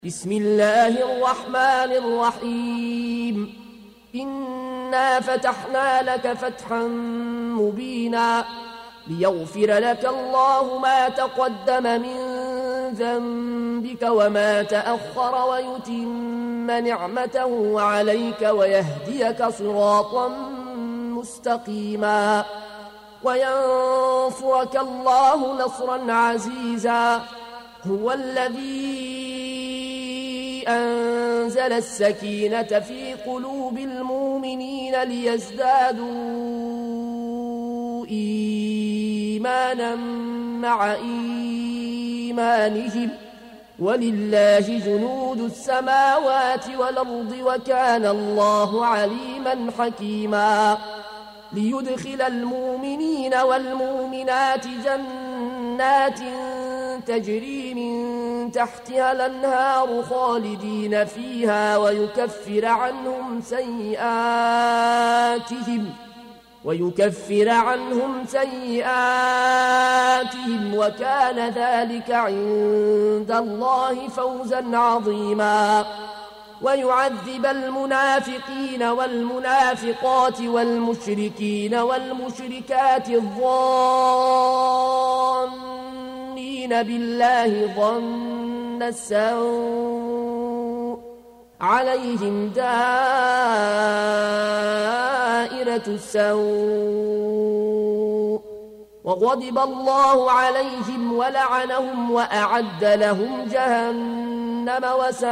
بسم الله الرحمن الرحيم إنا فتحنا لك فتحا مبينا ليغفر لك الله ما تقدم من ذنبك وما تأخر ويتم نعمته عليك ويهديك صراطا مستقيما وينصرك الله نصرا عزيزا هو الذي أنزل السكينة في قلوب المؤمنين ليزدادوا إيمانا مع إيمانهم ولله جنود السماوات والأرض وكان الله عليما حكيما ليدخل المؤمنين والمؤمنات جنات تجري من تحتها الأنهار خالدين فيها ويكفر عنهم سيئاتهم وكان ذلك عند الله فوزا عظيما ويعذب المنافقين والمنافقات والمشركين والمشركات الظانين بالله ظن السوء عليهم دائرة السوء وغضب الله عليهم ولعنهم وأعد لهم جهنم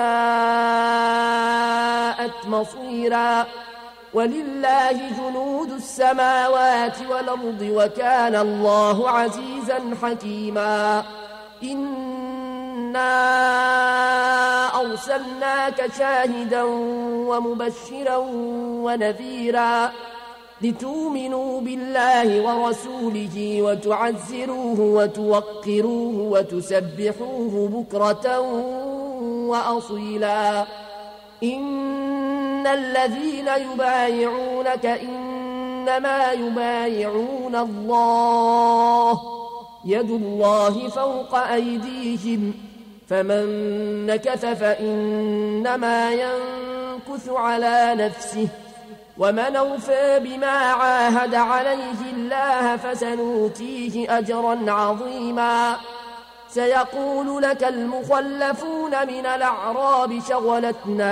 وساءت مصيرا ولله جنود السماوات والأرض وكان الله عزيزا حكيما إنا أرسلناك شاهدا ومبشرا ونذيرا لتؤمنوا بالله ورسوله وتعزروه وتوقروه وتسبحوه بكرة وأصيلا إن الذين يبايعونك إنما يبايعون الله يد الله فوق أيديهم فمن نكث فإنما ينكث على نفسه ومن أوفى بما عاهد عليه الله فسنؤتيه أجرا عظيما سيقول لك المخلفون من الأعراب شغلتنا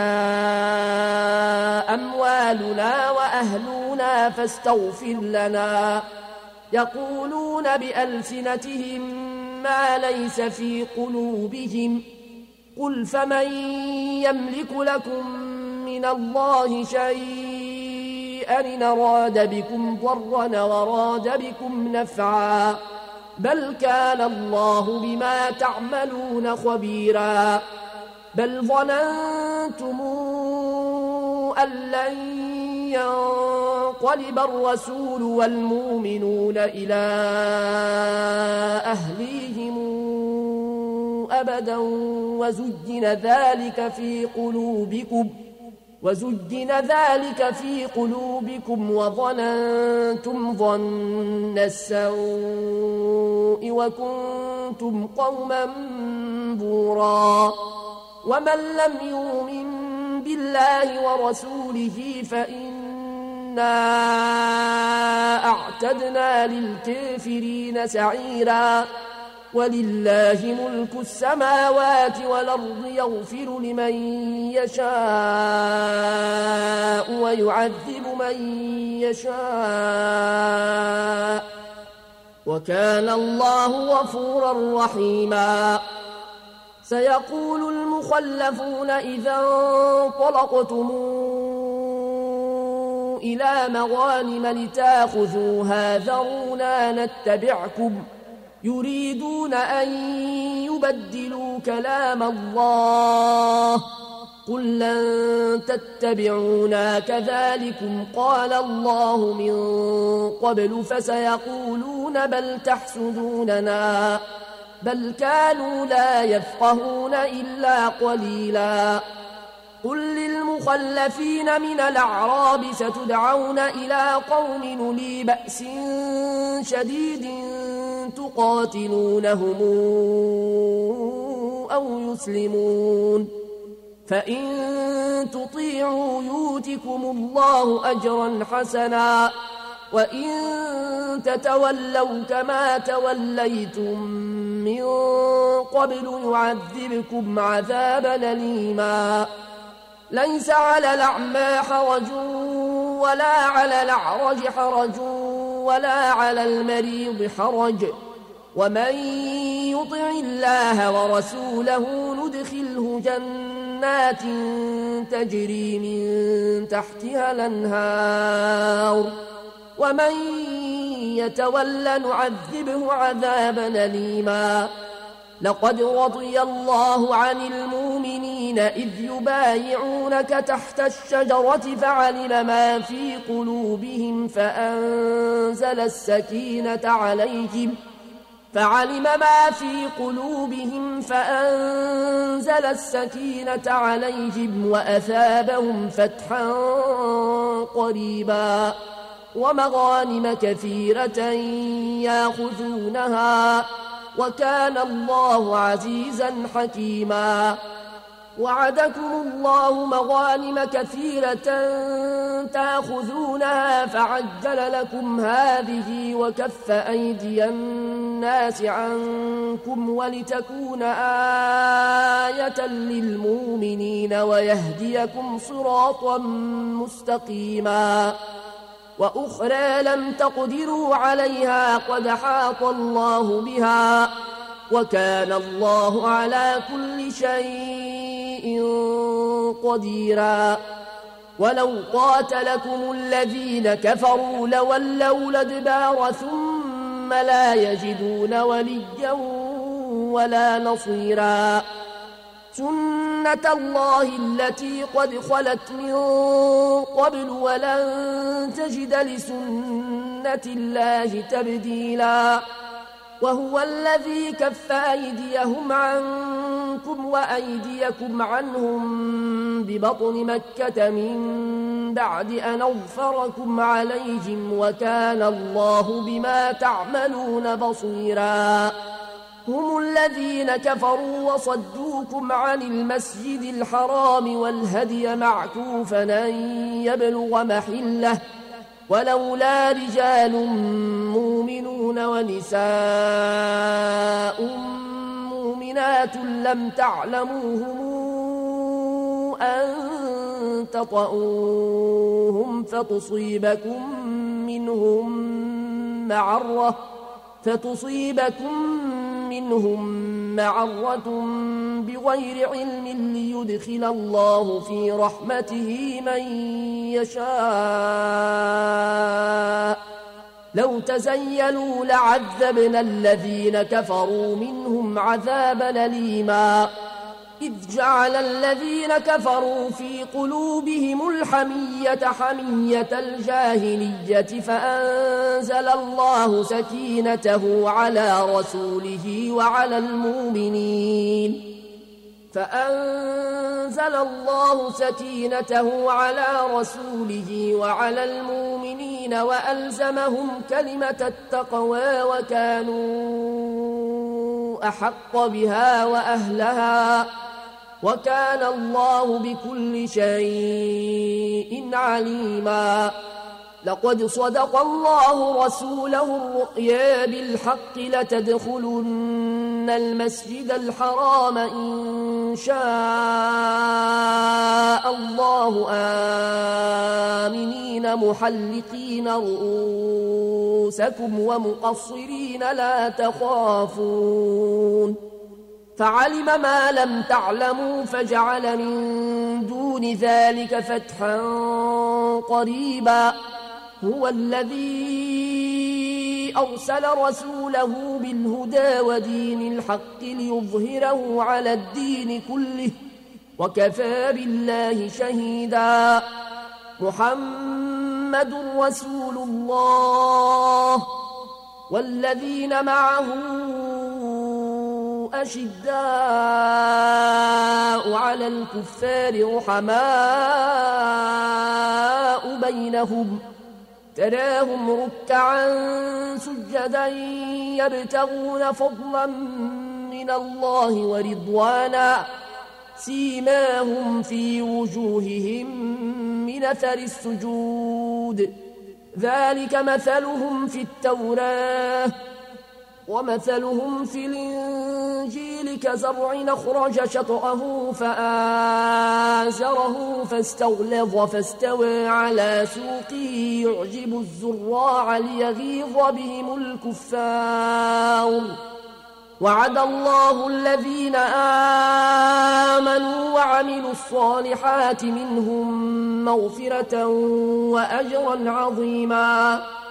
أموالنا وأهلنا فاستغفر لنا يقولون بألسنتهم ما ليس في قلوبهم قل فمن يملك لكم من الله شيئا إن أراد بكم ضرا وأراد بكم نفعا بل كان الله بما تعملون خبيرا بل ظننتم أن لن ينقلب الرسول والمؤمنون إلى أهليهم أبدا وزجن ذلك في قلوبكم وظننتم ظن السوء وكنتم قوما بورا ومن لم يؤمن بالله ورسوله فإنا أعتدنا للكافرين سعيرا ولله ملك السماوات والأرض يغفر لمن يشاء ويعذب من يشاء وكان الله غفورا رحيما سيقول المخلفون إذا انطلقتم إلى مغانم لتاخذوها ذرونا نتبعكم يريدون أن يبدلوا كلام الله قل لن تتبعونا كذلكم قال الله من قبل فسيقولون بل تحسدوننا بل كانوا لا يفقهون إلا قليلا قل للمخلفين من الأعراب ستدعون إلى قوم أولي بأس شديد تقاتلونهم أو يسلمون فإن تطيعوا يؤتكم الله أجرا حسنا وإن تتولوا كما توليتم من قبل يعذبكم عذابا أليما ليس على الأعمى حرج ولا على الأعرج حرج ولا على المريض حرج ومن يطع الله ورسوله ندخله جنات تجري من تحتها الأنهار ومن يتول نعذبه عذابا أليما لقد رضي الله عن المؤمنين إذ يبايعونك تحت الشجرة فعلم ما في قلوبهم فأنزل السكينة عليهم وأثابهم فتحا قريبا ومغانم كثيرة يأخذونها وكان الله عزيزا حكيما وعدكم الله مغانم كثيرة تأخذونها فعجل لكم هذه وكف أيدي الناس عنكم ولتكون آية للمؤمنين ويهديكم صراطا مستقيما وأخرى لم تقدروا عليها قد حاط الله بها وكان الله على كل شيء قديرا ولو قاتلكم الذين كفروا لولوا الأدبار ثم لا يجدون وليا ولا نصيرا سنة الله التي قد خلت من قبل ولن تجد لسنة الله تبديلا وهو الذي كف أيديهم عنكم وأيديكم عنهم ببطن مكة من بعد أن أظفركم عليهم وكان الله بما تعملون بصيرا هم الذين كفروا وصدوكم عن المسجد الحرام والهدي معكوفا أن يبلغ محله ولولا رجال مؤمنون ونساء مؤمنات لم تعلموهم أن تطؤوهم فتصيبكم منهم معرة بغير علم ليدخل الله في رحمته من يشاء لو تزيلوا لعذبنا الذين كفروا منهم عذابا أليما إذ جعل الذين كفروا في قلوبهم الحمية حمية الجاهلية فأنزل الله سكينته على رسوله وعلى المؤمنين وألزمهم كلمة التقوى وكانوا أحق بها وأهلها وكان الله بكل شيء عليما لقد صدق الله رسوله الرؤيا بالحق لتدخلن المسجد الحرام إن شاء الله آمنين محلقين رؤوسكم ومقصرين لا تخافون فعلم ما لم تعلموا فجعل من دون ذلك فتحا قريبا هو الذي أرسل رسوله بالهدى ودين الحق ليظهره على الدين كله وكفى بالله شهيدا محمد رسول الله والذين معه أشداء على الكفار رحماء بينهم تراهم ركعا سجدا يبتغون فضلا من الله ورضوانا سيماهم في وجوههم من أثر السجود ذلك مثلهم في التوراة ومثلهم في الإنجيل كزرع أخرج شطأه فآزره فاستغلظ فاستوى على سوقه يعجب الزراع ليغيظ بهم الكفار وعد الله الذين آمنوا وعملوا الصالحات منهم مغفرة وأجرا عظيما